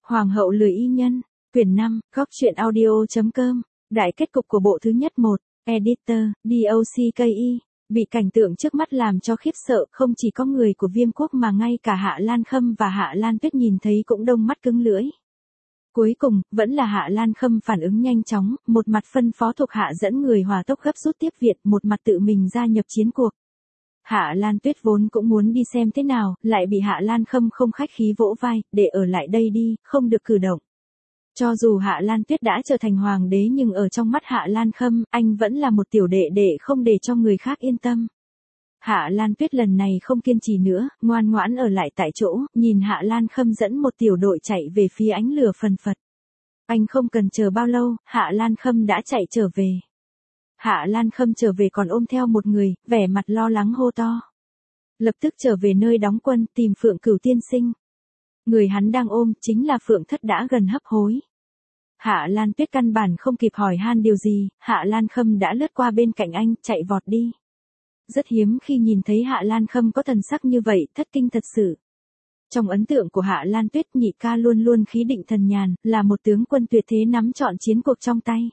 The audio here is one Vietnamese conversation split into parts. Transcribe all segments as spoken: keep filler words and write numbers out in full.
Hoàng hậu lười y nhân, quyển năm, góc truyện audio.com, đại kết cục của bộ thứ nhất một, editor, DOCKI, bị cảnh tượng trước mắt làm cho khiếp sợ, không chỉ có người của Viêm quốc mà ngay cả Hạ Lan Khâm và Hạ Lan Tuyết nhìn thấy cũng đông mắt cứng lưỡi. Cuối cùng, vẫn là Hạ Lan Khâm phản ứng nhanh chóng, một mặt phân phó thuộc hạ dẫn người hỏa tốc gấp rút tiếp viện, một mặt tự mình gia nhập chiến cuộc. Hạ Lan Tuyết vốn cũng muốn đi xem thế nào, lại bị Hạ Lan Khâm không khách khí vỗ vai, để ở lại đây đi, không được cử động. Cho dù Hạ Lan Tuyết đã trở thành hoàng đế nhưng ở trong mắt Hạ Lan Khâm, anh vẫn là một tiểu đệ đệ không để cho người khác yên tâm. Hạ Lan Tuyết lần này không kiên trì nữa, ngoan ngoãn ở lại tại chỗ, nhìn Hạ Lan Khâm dẫn một tiểu đội chạy về phía ánh lửa phần phật. Anh không cần chờ bao lâu, Hạ Lan Khâm đã chạy trở về. Hạ Lan Khâm trở về còn ôm theo một người, vẻ mặt lo lắng hô to. Lập tức trở về nơi đóng quân tìm Phượng Cửu tiên sinh. Người hắn đang ôm chính là Phượng Thất đã gần hấp hối. Hạ Lan Tuyết căn bản không kịp hỏi han điều gì, Hạ Lan Khâm đã lướt qua bên cạnh anh, chạy vọt đi. Rất hiếm khi nhìn thấy Hạ Lan Khâm có thần sắc như vậy, thất kinh thật sự. Trong ấn tượng của Hạ Lan Tuyết, nhị ca luôn luôn khí định thần nhàn, là một tướng quân tuyệt thế nắm trọn chiến cuộc trong tay.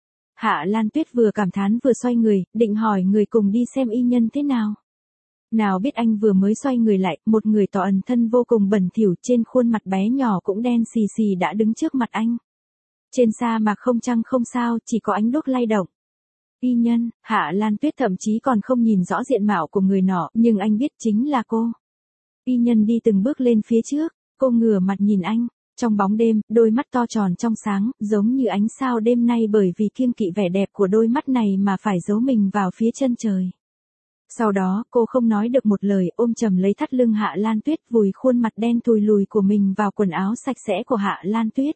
Hạ Lan Tuyết vừa cảm thán vừa xoay người, định hỏi người cùng đi xem y nhân thế nào. Nào biết anh vừa mới xoay người lại, một người tỏ ẩn thân vô cùng bẩn thỉu trên khuôn mặt bé nhỏ cũng đen xì xì đã đứng trước mặt anh. Trên sa mạc không trăng không sao, chỉ có ánh đuốc lay động. Y nhân, Hạ Lan Tuyết thậm chí còn không nhìn rõ diện mạo của người nọ, nhưng anh biết chính là cô. Y nhân đi từng bước lên phía trước, cô ngửa mặt nhìn anh. Trong bóng đêm, đôi mắt to tròn trong sáng, giống như ánh sao đêm nay bởi vì kiêng kỵ vẻ đẹp của đôi mắt này mà phải giấu mình vào phía chân trời. Sau đó, cô không nói được một lời, ôm chầm lấy thắt lưng Hạ Lan Tuyết, vùi khuôn mặt đen thui lùi của mình vào quần áo sạch sẽ của Hạ Lan Tuyết.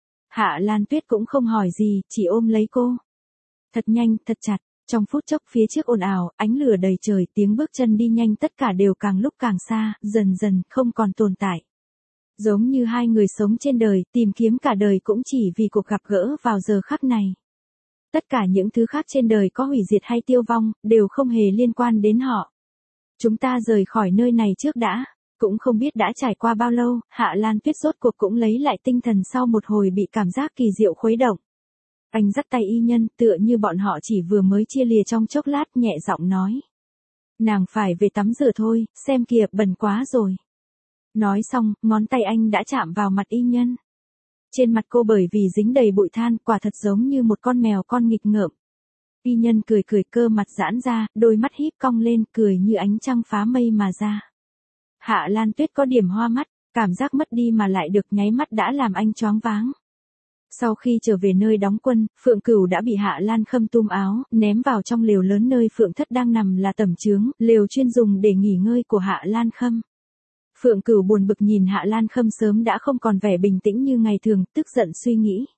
Hạ Lan Tuyết cũng không hỏi gì, chỉ ôm lấy cô. Thật nhanh, thật chặt, trong phút chốc phía trước ồn ào, ánh lửa đầy trời, tiếng bước chân đi nhanh tất cả đều càng lúc càng xa, dần dần không còn tồn tại. Giống như hai người sống trên đời, tìm kiếm cả đời cũng chỉ vì cuộc gặp gỡ vào giờ khắc này. Tất cả những thứ khác trên đời có hủy diệt hay tiêu vong, đều không hề liên quan đến họ. Chúng ta rời khỏi nơi này trước đã. Cũng không biết đã trải qua bao lâu, Hạ Lan Tuyết rốt cuộc cũng lấy lại tinh thần sau một hồi bị cảm giác kỳ diệu khuấy động. Anh dắt tay y nhân, tựa như bọn họ chỉ vừa mới chia lìa trong chốc lát, nhẹ giọng nói. Nàng phải về tắm rửa thôi, xem kìa, bẩn quá rồi. Nói xong, ngón tay anh đã chạm vào mặt y nhân. Trên mặt cô bởi vì dính đầy bụi than, quả thật giống như một con mèo con nghịch ngợm. Y nhân cười cười, cơ mặt giãn ra, đôi mắt híp cong lên, cười như ánh trăng phá mây mà ra. Hạ Lan Tuyết có điểm hoa mắt, cảm giác mất đi mà lại được nháy mắt đã làm anh choáng váng. Sau khi trở về nơi đóng quân, Phượng Cửu đã bị Hạ Lan Khâm túm áo, ném vào trong lều lớn nơi Phượng Thất đang nằm là tẩm chướng, lều chuyên dùng để nghỉ ngơi của Hạ Lan Khâm. Phượng Cửu buồn bực nhìn Hạ Lan Khâm sớm đã không còn vẻ bình tĩnh như ngày thường, tức giận suy nghĩ.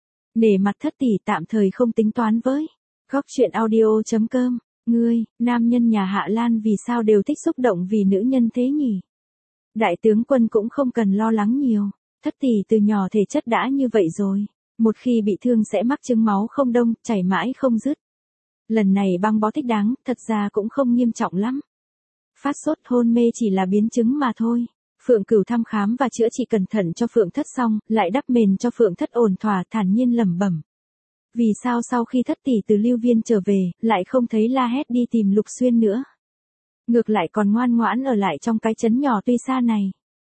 Nể mặt thất tỷ tạm thời không tính toán với. Góc truyện audio.com, ngươi, nam nhân nhà Hạ Lan vì sao đều thích xúc động vì nữ nhân thế nhỉ? Đại tướng quân cũng không cần lo lắng nhiều, thất tỷ từ nhỏ thể chất đã như vậy rồi. Một khi bị thương sẽ mắc chứng máu không đông, chảy mãi không dứt. Lần này băng bó thích đáng, thật ra cũng không nghiêm trọng lắm. Phát sốt hôn mê chỉ là biến chứng mà thôi. Phượng Cửu thăm khám và chữa trị cẩn thận cho Phượng Thất xong, lại đắp mền cho Phượng Thất ổn thỏa, thản nhiên lẩm bẩm. Vì sao sau khi thất tỷ từ Lưu Viên trở về, lại không thấy la hét đi tìm Lục Xuyên nữa? Ngược lại còn ngoan ngoãn ở lại trong cái trấn nhỏ tuy xa này.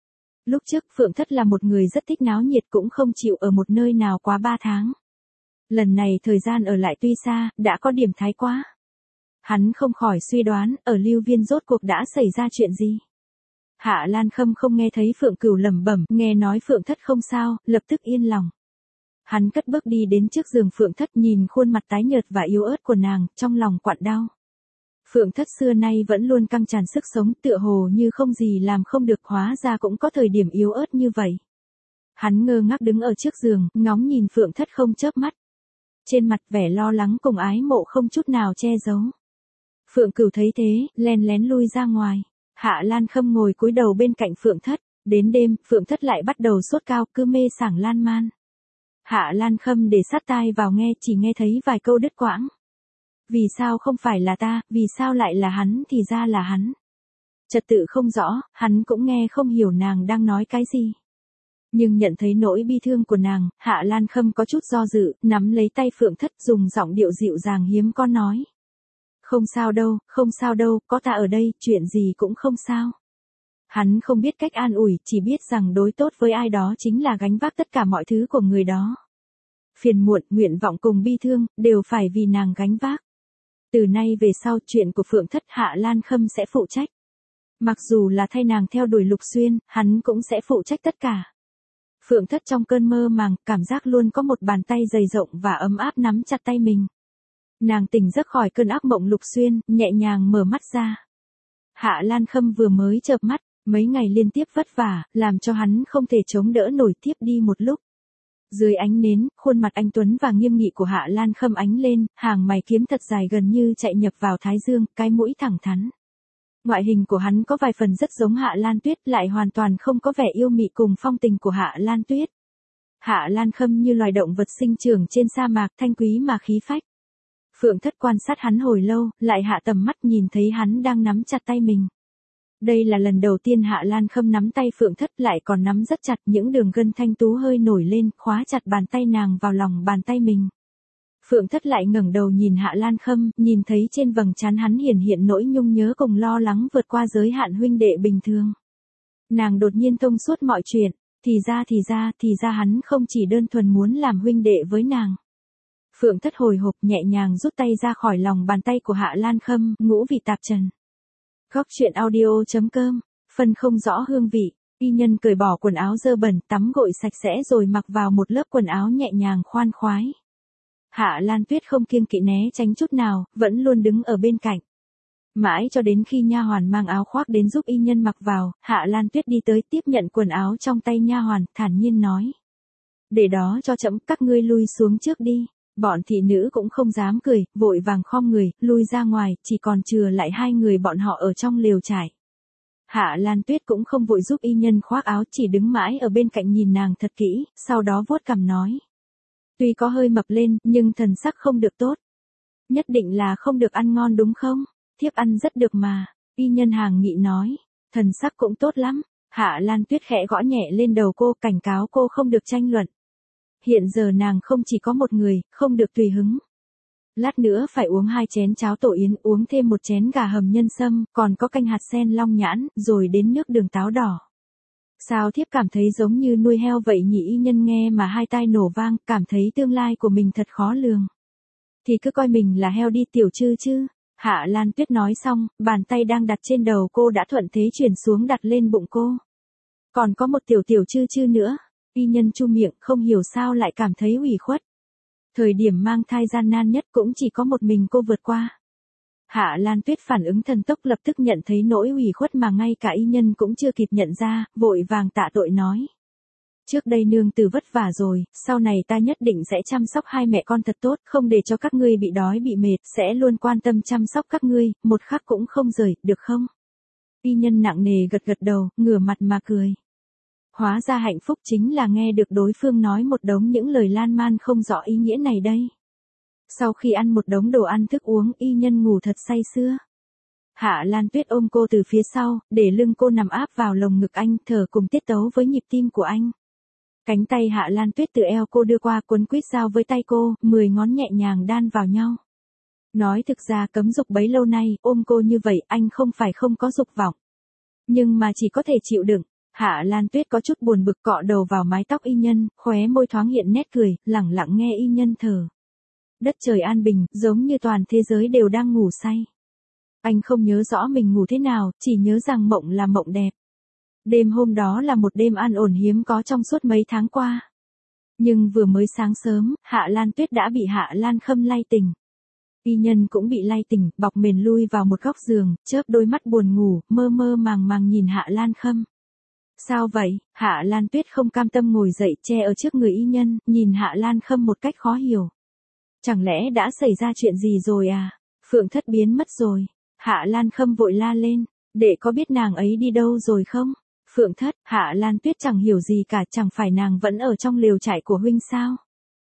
Lúc trước Phượng Thất là một người rất thích náo nhiệt cũng không chịu ở một nơi nào quá ba tháng. Lần này thời gian ở lại tuy xa, đã có điểm thái quá. Hắn không khỏi suy đoán, ở Lưu Viên rốt cuộc đã xảy ra chuyện gì. Hạ Lan Khâm không nghe thấy Phượng Cửu lẩm bẩm, nghe nói Phượng Thất không sao, lập tức yên lòng. Hắn cất bước đi đến trước giường Phượng Thất, nhìn khuôn mặt tái nhợt và yếu ớt của nàng, trong lòng quặn đau. Phượng Thất xưa nay vẫn luôn căng tràn sức sống, tựa hồ như không gì làm không được, hóa ra cũng có thời điểm yếu ớt như vậy. Hắn ngơ ngác đứng ở trước giường, ngóng nhìn Phượng Thất không chớp mắt. Trên mặt vẻ lo lắng cùng ái mộ không chút nào che giấu. Phượng Cửu thấy thế, len lén lui ra ngoài. Hạ Lan Khâm ngồi cúi đầu bên cạnh Phượng Thất. Đến đêm, Phượng Thất lại bắt đầu sốt cao, cứ mê sảng lan man. Hạ Lan Khâm để sát tai vào nghe, chỉ nghe thấy vài câu đứt quãng. Vì sao không phải là ta, vì sao lại là hắn thì ra là hắn. Trật tự không rõ, hắn cũng nghe không hiểu nàng đang nói cái gì. Nhưng nhận thấy nỗi bi thương của nàng, Hạ Lan Khâm có chút do dự, nắm lấy tay Phượng Thất dùng giọng điệu dịu dàng hiếm có nói. Không sao đâu, không sao đâu, có ta ở đây, chuyện gì cũng không sao. Hắn không biết cách an ủi, chỉ biết rằng đối tốt với ai đó chính là gánh vác tất cả mọi thứ của người đó. Phiền muộn, nguyện vọng cùng bi thương, đều phải vì nàng gánh vác. Từ nay về sau chuyện của Phượng Thất Hạ Lan Khâm sẽ phụ trách. Mặc dù là thay nàng theo đuổi Lục Xuyên, hắn cũng sẽ phụ trách tất cả. Phượng Thất trong cơn mơ màng, cảm giác luôn có một bàn tay dày rộng và ấm áp nắm chặt tay mình. Nàng tỉnh giấc khỏi cơn ác mộng Lục Xuyên, nhẹ nhàng mở mắt ra. Hạ Lan Khâm vừa mới chợp mắt, mấy ngày liên tiếp vất vả, làm cho hắn không thể chống đỡ nổi tiếp đi một lúc. Dưới ánh nến, khuôn mặt anh tuấn và nghiêm nghị của Hạ Lan Khâm ánh lên, hàng mày kiếm thật dài gần như chạy nhập vào thái dương, cái mũi thẳng thắn. Ngoại hình của hắn có vài phần rất giống Hạ Lan Tuyết, lại hoàn toàn không có vẻ yêu mị cùng phong tình của Hạ Lan Tuyết. Hạ Lan Khâm như loài động vật sinh trưởng trên sa mạc, thanh quý mà khí phách. Phượng Thất quan sát hắn hồi lâu, lại hạ tầm mắt nhìn thấy hắn đang nắm chặt tay mình. Đây là lần đầu tiên Hạ Lan Khâm nắm tay Phượng Thất, lại còn nắm rất chặt, những đường gân thanh tú hơi nổi lên, khóa chặt bàn tay nàng vào lòng bàn tay mình. Phượng Thất lại ngẩng đầu nhìn Hạ Lan Khâm, nhìn thấy trên vầng trán hắn hiển hiện nỗi nhung nhớ cùng lo lắng vượt qua giới hạn huynh đệ bình thường. Nàng đột nhiên thông suốt mọi chuyện, thì ra thì ra, thì ra hắn không chỉ đơn thuần muốn làm huynh đệ với nàng. Phượng Thất hồi hộp nhẹ nhàng rút tay ra khỏi lòng bàn tay của Hạ Lan Khâm, ngũ vị tạp trần. Góc truyện audio chấm com, phần không rõ hương vị, y nhân cởi bỏ quần áo dơ bẩn, tắm gội sạch sẽ rồi mặc vào một lớp quần áo nhẹ nhàng khoan khoái. Hạ Lan Tuyết không kiêng kỵ né tránh chút nào, vẫn luôn đứng ở bên cạnh. Mãi cho đến khi nha hoàn mang áo khoác đến giúp y nhân mặc vào, Hạ Lan Tuyết đi tới tiếp nhận quần áo trong tay nha hoàn, thản nhiên nói. Để đó cho trẫm, các ngươi lui xuống trước đi. Bọn thị nữ cũng không dám cười, vội vàng khom người, lui ra ngoài, chỉ còn chừa lại hai người bọn họ ở trong lều trại. Hạ Lan Tuyết cũng không vội giúp y nhân khoác áo, chỉ đứng mãi ở bên cạnh nhìn nàng thật kỹ, sau đó vuốt cằm nói. Tuy có hơi mập lên, nhưng thần sắc không được tốt. Nhất định là không được ăn ngon đúng không? Thiếp ăn rất được mà, y nhân hàng nghị nói. Thần sắc cũng tốt lắm. Hạ Lan Tuyết khẽ gõ nhẹ lên đầu cô, cảnh cáo cô không được tranh luận. Hiện giờ nàng không chỉ có một người, không được tùy hứng. Lát nữa phải uống hai chén cháo tổ yến, uống thêm một chén gà hầm nhân sâm, còn có canh hạt sen long nhãn, rồi đến nước đường táo đỏ. Sao thiếp cảm thấy giống như nuôi heo vậy nhỉ? Y nhân nghe mà hai tai nổ vang, cảm thấy tương lai của mình thật khó lường. Thì cứ coi mình là heo đi tiểu chư chứ. Hạ Lan Tuyết nói xong, bàn tay đang đặt trên đầu cô đã thuận thế chuyển xuống đặt lên bụng cô. Còn có một tiểu tiểu chư chư nữa. Y nhân chu miệng, không hiểu sao lại cảm thấy ủy khuất. Thời điểm mang thai gian nan nhất cũng chỉ có một mình cô vượt qua. Hạ Lan Tuyết phản ứng thần tốc, lập tức nhận thấy nỗi ủy khuất mà ngay cả y nhân cũng chưa kịp nhận ra, vội vàng tạ tội nói. Trước đây nương tử vất vả rồi, sau này ta nhất định sẽ chăm sóc hai mẹ con thật tốt, không để cho các ngươi bị đói bị mệt, sẽ luôn quan tâm chăm sóc các ngươi, một khắc cũng không rời, được không? Y nhân nặng nề gật gật đầu, ngửa mặt mà cười. Hóa ra hạnh phúc chính là nghe được đối phương nói một đống những lời lan man không rõ ý nghĩa này đây. Sau khi ăn một đống đồ ăn thức uống, y nhân ngủ thật say sưa. Hạ Lan Tuyết ôm cô từ phía sau, để lưng cô nằm áp vào lồng ngực anh, thở cùng tiết tấu với nhịp tim của anh. Cánh tay Hạ Lan Tuyết từ eo cô đưa qua quấn quýt giao với tay cô, mười ngón nhẹ nhàng đan vào nhau. Nói thực ra cấm dục bấy lâu nay, ôm cô như vậy anh không phải không có dục vọng. Nhưng mà chỉ có thể chịu đựng. Hạ Lan Tuyết có chút buồn bực cọ đầu vào mái tóc y nhân, khóe môi thoáng hiện nét cười, lẳng lặng nghe y nhân thở. Đất trời an bình, giống như toàn thế giới đều đang ngủ say. Anh không nhớ rõ mình ngủ thế nào, chỉ nhớ rằng mộng là mộng đẹp. Đêm hôm đó là một đêm an ổn hiếm có trong suốt mấy tháng qua. Nhưng vừa mới sáng sớm, Hạ Lan Tuyết đã bị Hạ Lan Khâm lay tỉnh. Y nhân cũng bị lay tỉnh, bọc mền lui vào một góc giường, chớp đôi mắt buồn ngủ, mơ mơ màng màng nhìn Hạ Lan Khâm. Sao vậy? Hạ Lan Tuyết không cam tâm ngồi dậy, che ở trước người y nhân, nhìn Hạ Lan Khâm một cách khó hiểu. Chẳng lẽ đã xảy ra chuyện gì rồi à? Phượng Thất biến mất rồi. Hạ Lan Khâm vội la lên, để có biết nàng ấy đi đâu rồi không? Phượng Thất, Hạ Lan Tuyết chẳng hiểu gì cả, chẳng phải nàng vẫn ở trong lều trại của huynh sao?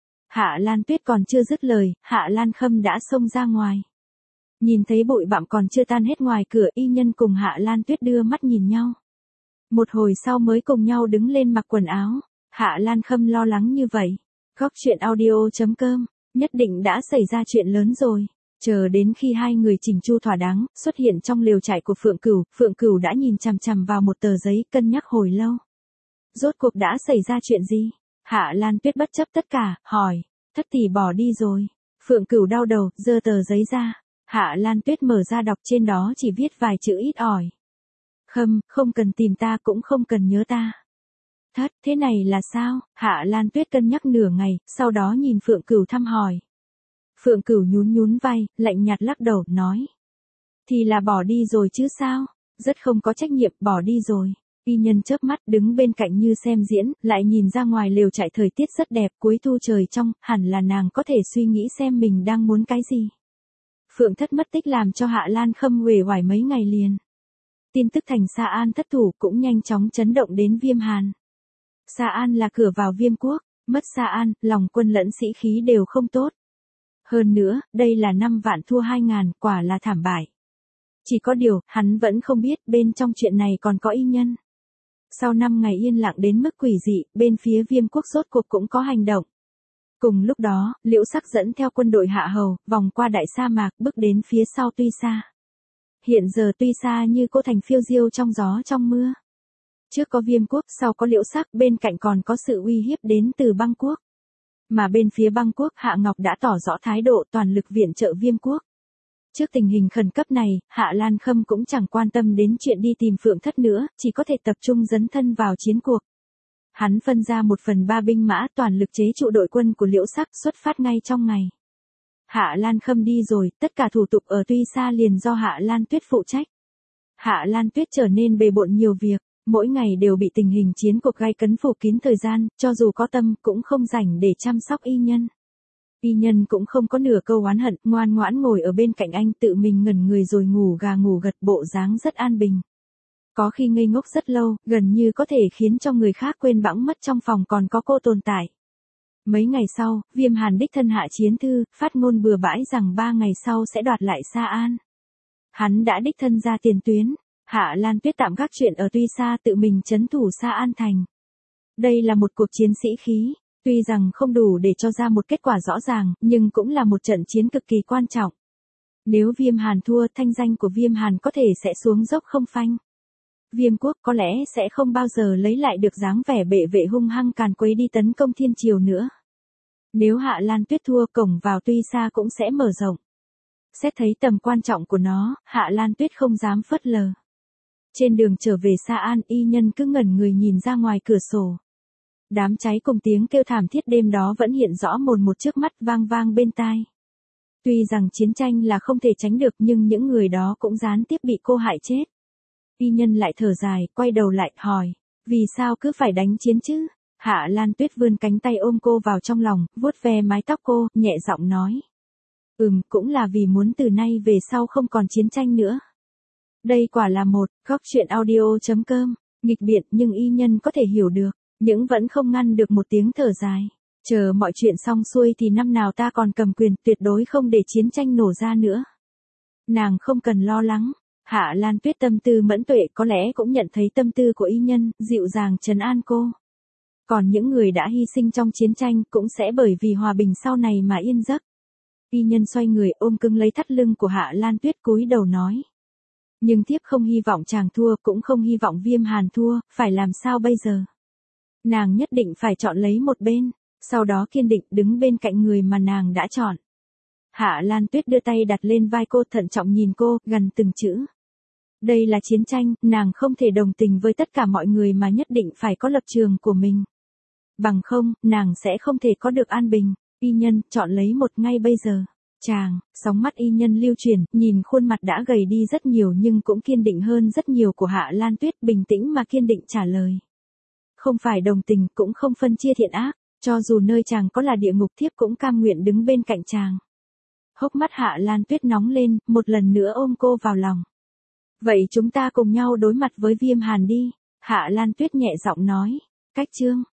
Hạ Lan Tuyết còn chưa dứt lời, Hạ Lan Khâm đã xông ra ngoài. Nhìn thấy bụi bặm còn chưa tan hết ngoài cửa, y nhân cùng Hạ Lan Tuyết đưa mắt nhìn nhau. Một hồi sau mới cùng nhau đứng lên mặc quần áo. Hạ Lan Khâm lo lắng như vậy. Góc chuyện audio.com, nhất định đã xảy ra chuyện lớn rồi. Chờ đến khi hai người chỉnh chu thỏa đáng, xuất hiện trong lều trại của Phượng Cửu, Phượng Cửu đã nhìn chằm chằm vào một tờ giấy, cân nhắc hồi lâu. Rốt cuộc đã xảy ra chuyện gì? Hạ Lan Tuyết bất chấp tất cả, hỏi. Thất tỷ bỏ đi rồi. Phượng Cửu đau đầu, giơ tờ giấy ra. Hạ Lan Tuyết mở ra đọc, trên đó chỉ viết vài chữ ít ỏi. Khâm, không cần tìm ta cũng không cần nhớ ta. Thất, thế này là sao? Hạ Lan Tuyết cân nhắc nửa ngày, sau đó nhìn Phượng Cửu thăm hỏi. Phượng Cửu nhún nhún vai, lạnh nhạt lắc đầu, nói. Thì là bỏ đi rồi chứ sao? Rất không có trách nhiệm, bỏ đi rồi. Y Nhân chớp mắt đứng bên cạnh như xem diễn, lại nhìn ra ngoài lều trại, thời tiết rất đẹp, cuối thu trời trong, hẳn là nàng có thể suy nghĩ xem mình đang muốn cái gì. Phượng Thất mất tích làm cho Hạ Lan Khâm uể oải mấy ngày liền. Tin tức thành Sa An thất thủ cũng nhanh chóng chấn động đến Viêm Hàn. Sa An là cửa vào Viêm quốc, mất Sa An, lòng quân lẫn sĩ khí đều không tốt. Hơn nữa, đây là năm vạn thua hai ngàn, quả là thảm bại. Chỉ có điều, hắn vẫn không biết bên trong chuyện này còn có Y Nhân. Sau năm ngày yên lặng đến mức quỷ dị, bên phía Viêm quốc rốt cuộc cũng có hành động. Cùng lúc đó, Liễu Sắc dẫn theo quân đội Hạ Hầu, vòng qua đại sa mạc, bước đến phía sau Tuy Sa. Hiện giờ Tuy Sa như cô thành phiêu diêu trong gió trong mưa. Trước có Viêm quốc, sau có Liễu Sắc, bên cạnh còn có sự uy hiếp đến từ Băng quốc. Mà bên phía Băng quốc, Hạ Ngọc đã tỏ rõ thái độ toàn lực viện trợ Viêm quốc. Trước tình hình khẩn cấp này, Hạ Lan Khâm cũng chẳng quan tâm đến chuyện đi tìm Phượng Thất nữa, chỉ có thể tập trung dấn thân vào chiến cuộc. Hắn phân ra một phần ba binh mã toàn lực chế trụ đội quân của Liễu Sắc, xuất phát ngay trong ngày. Hạ Lan Khâm đi rồi, tất cả thủ tục ở Tuy Sa liền do Hạ Lan Tuyết phụ trách. Hạ Lan Tuyết trở nên bề bộn nhiều việc, mỗi ngày đều bị tình hình chiến cuộc gay cấn phủ kín thời gian, cho dù có tâm cũng không rảnh để chăm sóc Y Nhân. Y Nhân cũng không có nửa câu oán hận, ngoan ngoãn ngồi ở bên cạnh anh, tự mình ngẩn người rồi ngủ gà ngủ gật, bộ dáng rất an bình. Có khi ngây ngốc rất lâu, gần như có thể khiến cho người khác quên bẵng mất trong phòng còn có cô tồn tại. Mấy ngày sau, Viêm Hàn đích thân hạ chiến thư, phát ngôn bừa bãi rằng ba ngày sau sẽ đoạt lại Sa An. Hắn đã đích thân ra tiền tuyến, Hạ Lan Tuyết tạm gác chuyện ở Tuy Sa, tự mình trấn thủ Sa An thành. Đây là một cuộc chiến sĩ khí, tuy rằng không đủ để cho ra một kết quả rõ ràng, nhưng cũng là một trận chiến cực kỳ quan trọng. Nếu Viêm Hàn thua, thanh danh của Viêm Hàn có thể sẽ xuống dốc không phanh. Viêm quốc có lẽ sẽ không bao giờ lấy lại được dáng vẻ bệ vệ hung hăng càn quấy đi tấn công thiên triều nữa. Nếu Hạ Lan Tuyết thua, cổng vào Tuy Sa cũng sẽ mở rộng. Xét thấy tầm quan trọng của nó, Hạ Lan Tuyết không dám phớt lờ. Trên đường trở về Sa An, Y Nhân cứ ngẩn người nhìn ra ngoài cửa sổ. Đám cháy cùng tiếng kêu thảm thiết đêm đó vẫn hiện rõ mồn một trước mắt, vang vang bên tai. Tuy rằng chiến tranh là không thể tránh được, nhưng những người đó cũng gián tiếp bị cô hại chết. Y Nhân lại thở dài, quay đầu lại, hỏi, vì sao cứ phải đánh chiến chứ? Hạ Lan Tuyết vươn cánh tay ôm cô vào trong lòng, vuốt ve mái tóc cô, nhẹ giọng nói. Ừm, cũng là vì muốn từ nay về sau không còn chiến tranh nữa. Đây quả là một, góc chuyện audio.com, nghịch biện nhưng Y Nhân có thể hiểu được, nhưng vẫn không ngăn được một tiếng thở dài. Chờ mọi chuyện xong xuôi thì năm nào ta còn cầm quyền, tuyệt đối không để chiến tranh nổ ra nữa. Nàng không cần lo lắng. Hạ Lan Tuyết tâm tư mẫn tuệ, có lẽ cũng nhận thấy tâm tư của Y Nhân, dịu dàng trấn an cô. Còn những người đã hy sinh trong chiến tranh cũng sẽ bởi vì hòa bình sau này mà yên giấc. Y Nhân xoay người ôm cứng lấy thắt lưng của Hạ Lan Tuyết, cúi đầu nói. Nhưng thiếp không hy vọng chàng thua, cũng không hy vọng Viêm Hàn thua, phải làm sao bây giờ? Nàng nhất định phải chọn lấy một bên, sau đó kiên định đứng bên cạnh người mà nàng đã chọn. Hạ Lan Tuyết đưa tay đặt lên vai cô, thận trọng nhìn cô, gần từng chữ. Đây là chiến tranh, nàng không thể đồng tình với tất cả mọi người mà nhất định phải có lập trường của mình. Bằng không, nàng sẽ không thể có được an bình. Y Nhân, chọn lấy một ngay bây giờ. Chàng, sóng mắt Y Nhân lưu chuyển, nhìn khuôn mặt đã gầy đi rất nhiều nhưng cũng kiên định hơn rất nhiều của Hạ Lan Tuyết, bình tĩnh mà kiên định trả lời. Không phải đồng tình, cũng không phân chia thiện ác, cho dù nơi chàng có là địa ngục, thiếp cũng cam nguyện đứng bên cạnh chàng. Hốc mắt Hạ Lan Tuyết nóng lên, một lần nữa ôm cô vào lòng. Vậy chúng ta cùng nhau đối mặt với Viêm Hàn đi, Hạ Lan Tuyết nhẹ giọng nói. Cách chương